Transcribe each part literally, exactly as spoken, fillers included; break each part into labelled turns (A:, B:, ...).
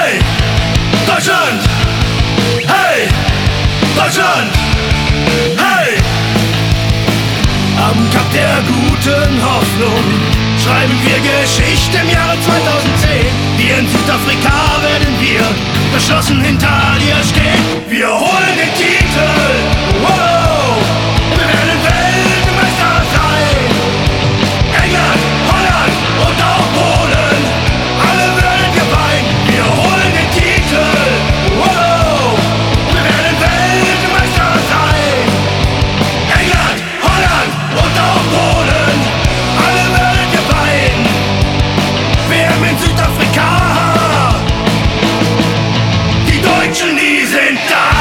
A: Hey, Deutschland! Hey, Deutschland! Hey! Am Kap der guten Hoffnung schreiben wir Geschichte im Jahre zweitausendzehn. Hier in Südafrika werden wir geschlossen hinter dir stehen. Wir holen den Titel, wow, und wir werden Weltmeister sein. England, Holland und auch Polen, alle werden geweint. Wir holen den Titel, wow, und wir werden Weltmeister sein. England, Holland und auch Polen, alle werden geweint. W M in Südafrika, die Deutschen, die sind da.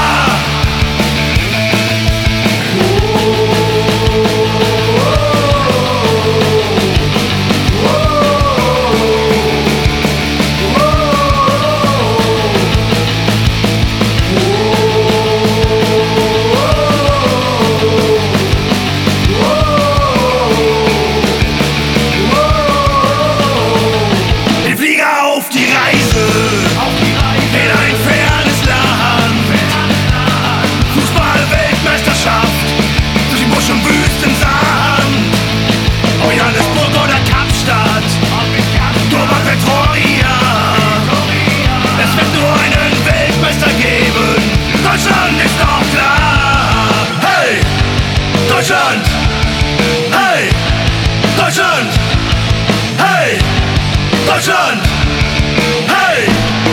A: Wir fliegen auf die Reise in ein fernes Land. Fußball-Weltmeisterschaft durch den Busch und Wüstensand. Ob Johannesburg oder Kapstadt, Durban, Pretoria, es wird nur einen Weltmeister geben. Deutschland ist doch klar. Hey, Deutschland! Hey, Deutschland! Hey, Deutschland! Hey!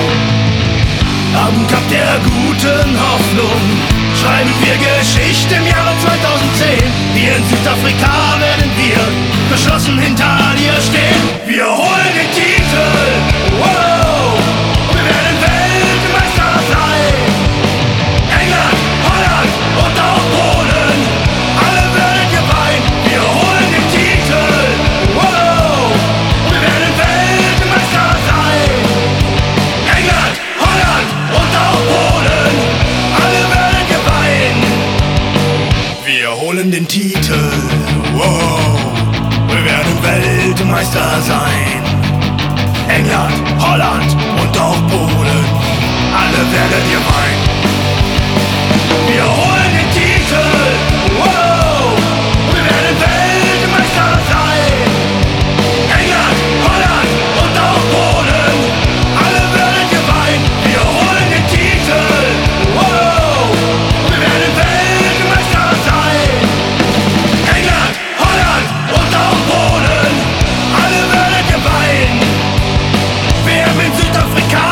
A: Am Kap der guten Hoffnung schreiben wir Geschichte im Jahre zweitausendzehn. Hier in Südafrika werden wir geschlossen hinter dir stehen. Wir holen den Titel, wow, und wir werden Weltmeister sein. England, Holland und auch Polen, alle werden geweint. Wir holen den Titel, wow, und wir werden Weltmeister sein. England, Holland und auch Polen, alle werden geweint. Wir holen den Titel, wow, wir werden Weltmeister sein. England, Holland und auch Polen, alle werden geweint. Wir holen den Titel, wow, wir werden Weltmeister sein. England, Holland und auch Polen, alle werden geweint. Wir holen den Titel, wow, wir werden Weltmeister sein. England, Holland und auch Polen, alle werden geweint. W M in Südafrika,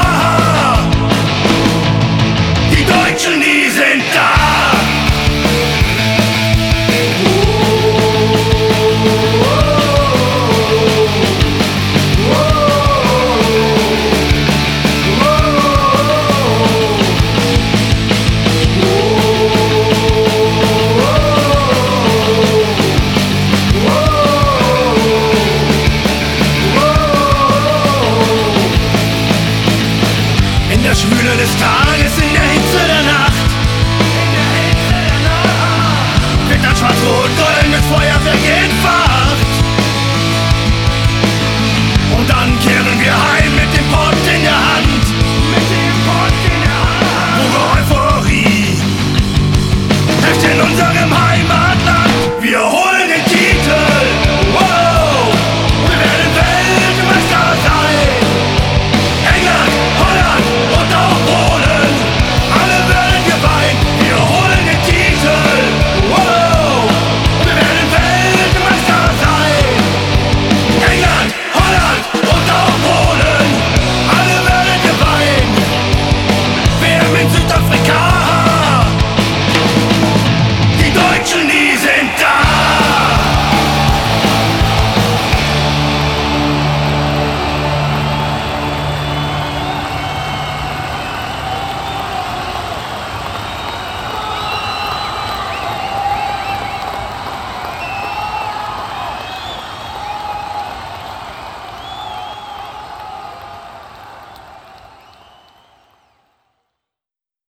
A: die Deutschen, die sind da. In der Schwüle des Tages